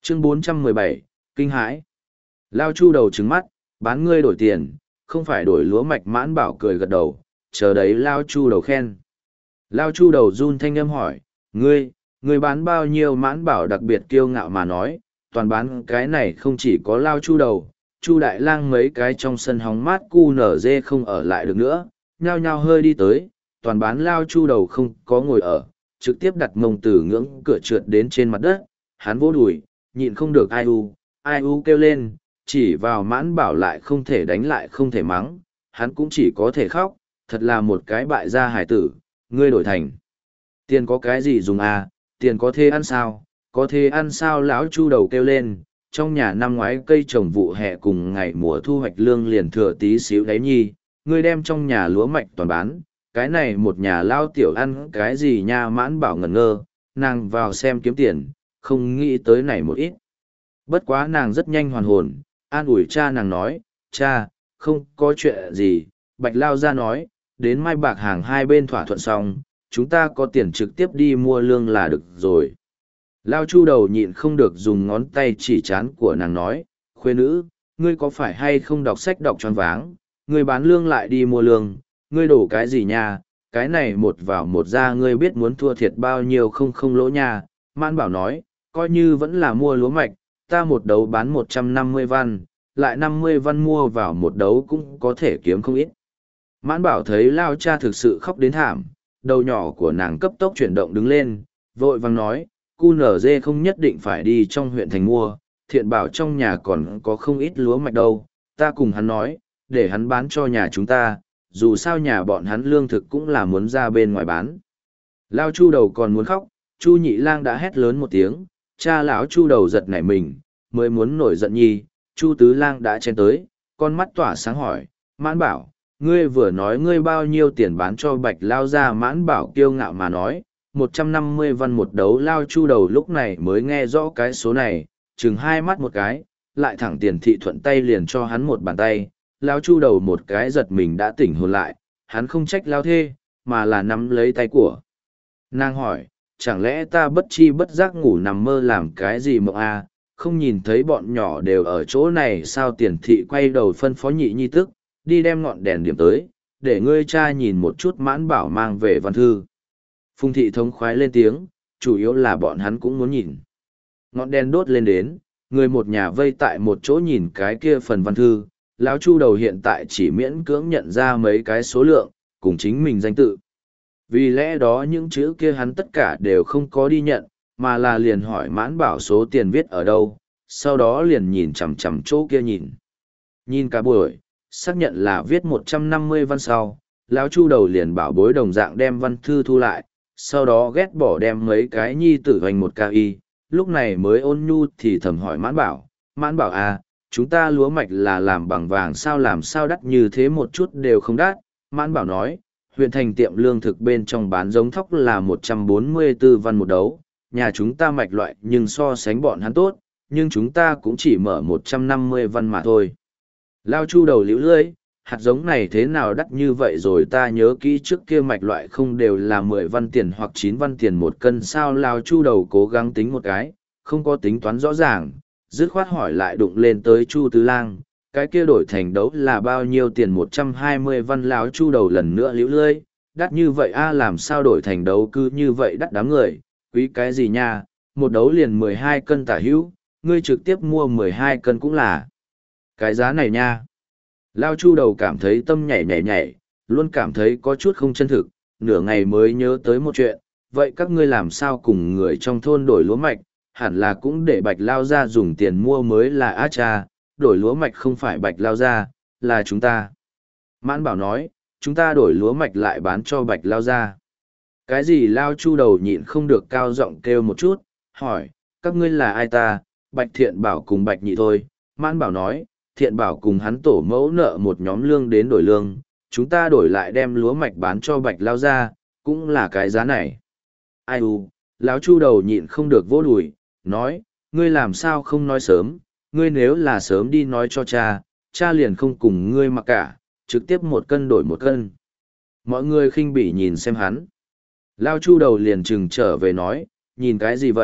Chương 417, kinh hãi. Lao Chu đầu trứng mắt, bán ngươi đổi tiền, không phải đổi lúa mạch. Mãn Bảo cười gật đầu, chờ đấy Lao Chu đầu khen. Lao Chu đầu run thanh âm hỏi, ngươi bán bao nhiêu? Mãn Bảo đặc biệt kiêu ngạo mà nói, toàn bán cái này. Không chỉ có Lao Chu đầu, Chu Đại Lang mấy cái trong sân hóng mát cu nở dê không ở lại được nữa, nhao nhao hơi đi tới, toàn bán Lao Chu đầu không có ngồi ở, trực tiếp đặt mông từ ngưỡng cửa trượt đến trên mặt đất, hắn vỗ đùi, nhịn không được ai u kêu lên, chỉ vào Mãn Bảo lại không thể đánh lại không thể mắng, hắn cũng chỉ có thể khóc, thật là một cái bại gia hải tử, ngươi đổi thành tiền có cái gì dùng à, tiền có thế ăn sao, có thế ăn sao? Lão Chu đầu kêu lên, trong nhà năm ngoái cây trồng vụ hè cùng ngày mùa thu hoạch lương liền thừa tí xíu đấy nhi, ngươi đem trong nhà lúa mạch toàn bán, cái này một nhà lao tiểu ăn cái gì nha? Mãn Bảo ngẩn ngơ, nàng vào xem kiếm tiền, không nghĩ tới này một ít. Bất quá nàng rất nhanh hoàn hồn, an ủi cha nàng nói, cha, không có chuyện gì. Bạch Lao ra nói, đến mai bạc hàng hai bên thỏa thuận xong, chúng ta có tiền trực tiếp đi mua lương là được rồi. Lao Chu đầu nhịn không được dùng ngón tay chỉ trán của nàng nói, khuê nữ, ngươi có phải hay không đọc sách đọc tròn váng, ngươi bán lương lại đi mua lương, ngươi đổ cái gì nha, cái này một vào một ra ngươi biết muốn thua thiệt bao nhiêu không lỗ nha. Mãn Bảo nói, coi như vẫn là mua lúa mạch, ta một đấu bán 150 văn, lại 50 văn mua vào một đấu cũng có thể kiếm không ít. Mãn Bảo thấy Lao cha thực sự khóc đến thảm, đầu nhỏ của nàng cấp tốc chuyển động đứng lên, vội vàng nói, cu nở dê không nhất định phải đi trong huyện thành mua, Thiện Bảo trong nhà còn có không ít lúa mạch đâu, ta cùng hắn nói, để hắn bán cho nhà chúng ta, dù sao nhà bọn hắn lương thực cũng là muốn ra bên ngoài bán. Lao Chu đầu còn muốn khóc, Chu Nhị Lang đã hét lớn một tiếng, cha lão Chu đầu giật nảy mình, mới muốn nổi giận nhi, Chu Tứ Lang đã chen tới, con mắt tỏa sáng hỏi, Mãn Bảo, ngươi vừa nói ngươi bao nhiêu tiền bán cho Bạch Lao ra? Mãn Bảo kiêu ngạo mà nói, 150 văn một đấu. Lao Chu đầu lúc này mới nghe rõ cái số này, chừng hai mắt một cái, lại thẳng tiền thị thuận tay liền cho hắn một bàn tay. Lao Chu đầu một cái giật mình đã tỉnh hồn lại, hắn không trách Lao thê, mà là nắm lấy tay của nàng hỏi, chẳng lẽ ta bất chi bất giác ngủ nằm mơ làm cái gì mộng à, không nhìn thấy bọn nhỏ đều ở chỗ này sao? Tiền thị quay đầu phân phó nhị nhi tức, đi đem ngọn đèn điểm tới, để ngươi cha nhìn một chút. Mãn Bảo mang về văn thư. Phùng thị thống khoái lên tiếng, chủ yếu là bọn hắn cũng muốn nhìn. Ngọn đèn đốt lên đến, người một nhà vây tại một chỗ nhìn cái kia phần văn thư. Lão Chu đầu hiện tại chỉ miễn cưỡng nhận ra mấy cái số lượng, cùng chính mình danh tự. Vì lẽ đó những chữ kia hắn tất cả đều không có đi nhận, mà là liền hỏi Mãn Bảo số tiền viết ở đâu, sau đó liền nhìn chằm chằm chỗ kia nhìn. Nhìn cả buổi, xác nhận là viết 150 văn sau, lão Chu đầu liền bảo bối đồng dạng đem văn thư thu lại, sau đó ghét bỏ đem mấy cái nhi tử hoành một ca y, lúc này mới ôn nhu thì thầm hỏi Mãn Bảo à, chúng ta lúa mạch là làm bằng vàng sao, làm sao đắt như thế? Một chút đều không đắt. Mãn Bảo nói, huyện thành tiệm lương thực bên trong bán giống thóc là 144 văn một đấu, nhà chúng ta mạch loại nhưng so sánh bọn hắn tốt, nhưng chúng ta cũng chỉ mở 150 văn mà thôi. Lao Chu đầu liễu lưỡi, hạt giống này thế nào đắt như vậy rồi? Ta nhớ kỹ trước kia mạch loại không đều là 10 văn tiền hoặc 9 văn tiền một cân sao? Lao Chu đầu cố gắng tính một cái, không có tính toán rõ ràng, dứt khoát hỏi lại đụng lên tới Chu Tứ Lang, cái kia đổi thành đấu là bao nhiêu tiền? 120 văn. Lão Chu đầu lần nữa liễu lưỡi, đắt như vậy a, làm sao đổi thành đấu cứ như vậy đắt? Đám người, quý cái gì nha, một đấu liền 12 cân tả hữu, ngươi trực tiếp mua 12 cân cũng là cái giá này nha. Lao Chu đầu cảm thấy tâm nhảy, luôn cảm thấy có chút không chân thực, nửa ngày mới nhớ tới một chuyện, vậy các ngươi làm sao cùng người trong thôn đổi lúa mạch, hẳn là cũng để Bạch Lao ra dùng tiền mua mới là á cha, đổi lúa mạch không phải Bạch Lao ra, là chúng ta. Mãn Bảo nói, chúng ta đổi lúa mạch lại bán cho Bạch Lao ra. Cái gì? Lao Chu đầu nhịn không được cao giọng kêu một chút, hỏi, các ngươi là ai? Ta, Bạch Thiện Bảo cùng Bạch Nhị thôi. Mãn Bảo nói, Thiện Bảo cùng hắn tổ mẫu nợ một nhóm lương đến đổi lương, chúng ta đổi lại đem lúa mạch bán cho Bạch Lao ra, cũng là cái giá này. Ai u, lão Chu đầu nhịn không được vỗ đùi, nói, ngươi làm sao không nói sớm, ngươi nếu là sớm đi nói cho cha, cha liền không cùng ngươi mặc cả, trực tiếp 1 cân đổi 1 cân. Mọi người khinh bỉ nhìn xem hắn. Lao Chu đầu liền trừng trở về nói, nhìn cái gì vậy,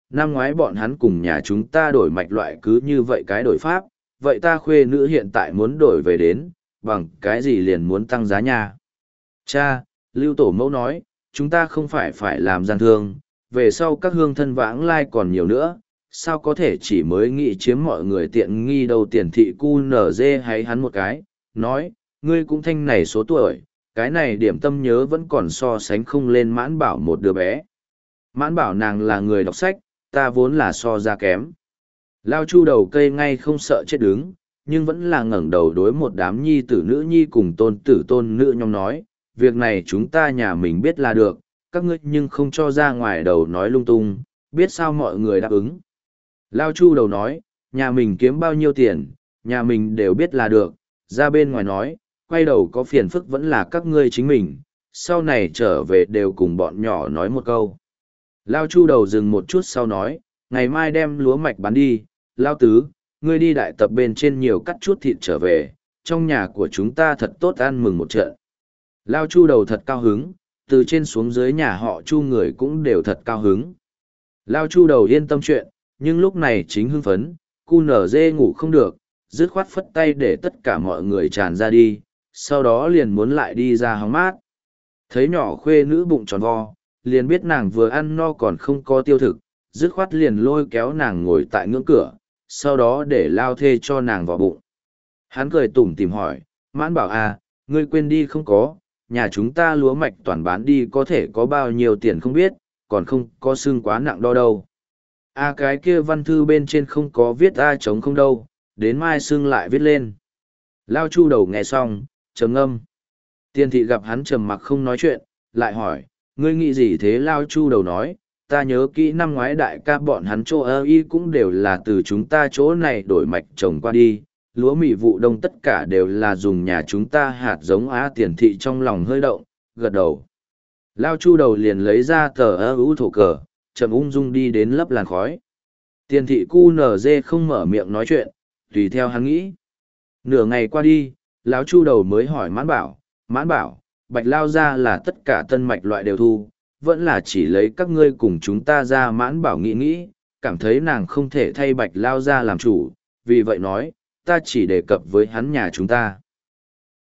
năm ngoái bọn hắn cùng nhà chúng ta đổi mạch loại cứ như vậy cái đổi pháp, vậy ta khuê nữ hiện tại muốn đổi về đến, bằng cái gì liền muốn tăng giá nha. Cha, Lưu Tổ mẫu nói, chúng ta không phải làm gian thương, về sau các hương thân vãng lai còn nhiều nữa, sao có thể chỉ mới nghĩ chiếm mọi người tiện nghi đâu. Tiền thị cu nở dê hay hắn một cái, nói, ngươi cũng thanh này số tuổi, cái này điểm tâm nhớ vẫn còn so sánh không lên Mãn Bảo một đứa bé. Mãn Bảo nàng là người đọc sách, ta vốn là so ra kém. Lao Chu đầu cây ngay không sợ chết đứng, nhưng vẫn là ngẩng đầu đối một đám nhi tử nữ nhi cùng tôn tử tôn nữ nhóm nói, việc này chúng ta nhà mình biết là được, các ngươi nhưng không cho ra ngoài đầu nói lung tung, biết sao mọi người đáp ứng. Lao Chu đầu nói, nhà mình kiếm bao nhiêu tiền, nhà mình đều biết là được, ra bên ngoài nói, quay đầu có phiền phức vẫn là các ngươi chính mình, sau này trở về đều cùng bọn nhỏ nói một câu. Lao Chu đầu dừng một chút sau nói, ngày mai đem lúa mạch bán đi, Lao Tứ, ngươi đi đại tập bên trên nhiều cắt chút thịt trở về, trong nhà của chúng ta thật tốt ăn mừng một trận. Lao Chu đầu thật cao hứng, từ trên xuống dưới nhà họ Chu người cũng đều thật cao hứng. Lao Chu đầu yên tâm chuyện, nhưng lúc này chính hưng phấn, cu nở dê ngủ không được, dứt khoát phất tay để tất cả mọi người tràn ra đi, sau đó liền muốn lại đi ra hóng mát. Thấy nhỏ khuê nữ bụng tròn vo, liền biết nàng vừa ăn no còn không có tiêu thực, dứt khoát liền lôi kéo nàng ngồi tại ngưỡng cửa, sau đó để Lao thê cho nàng vào bụng. Hắn cười tủm tỉm hỏi, Mãn Bảo à, ngươi quên đi không có, nhà chúng ta lúa mạch toàn bán đi có thể có bao nhiêu tiền không biết, còn không có xương quá nặng đo đâu. Cái kia văn thư bên trên không có viết trống không đâu, đến mai xương lại viết lên. Lao Chu đầu nghe xong, trầm ngâm. Tiền thị gặp hắn trầm mặc không nói chuyện, lại hỏi, ngươi nghĩ gì thế? Lao Chu đầu nói, ta nhớ kỹ năm ngoái đại ca bọn hắn chỗ y cũng đều là từ chúng ta chỗ này đổi mạch trồng qua đi, lúa mì vụ đông tất cả đều là dùng nhà chúng ta hạt giống. Tiền thị trong lòng hơi động, gật đầu. Lao Chu đầu liền lấy ra tờ thổ cờ, chậm ung dung đi đến lấp làn khói. Tiền thị cu nở dê không mở miệng nói chuyện, tùy theo hắn nghĩ. Nửa ngày qua đi, lão Chu đầu mới hỏi Mãn Bảo, Bạch Lao ra là tất cả tân mạch loại đều thu, vẫn là chỉ lấy các ngươi cùng chúng ta ra. Mãn Bảo nghĩ, cảm thấy nàng không thể thay Bạch Lao ra làm chủ, vì vậy nói, ta chỉ đề cập với hắn nhà chúng ta.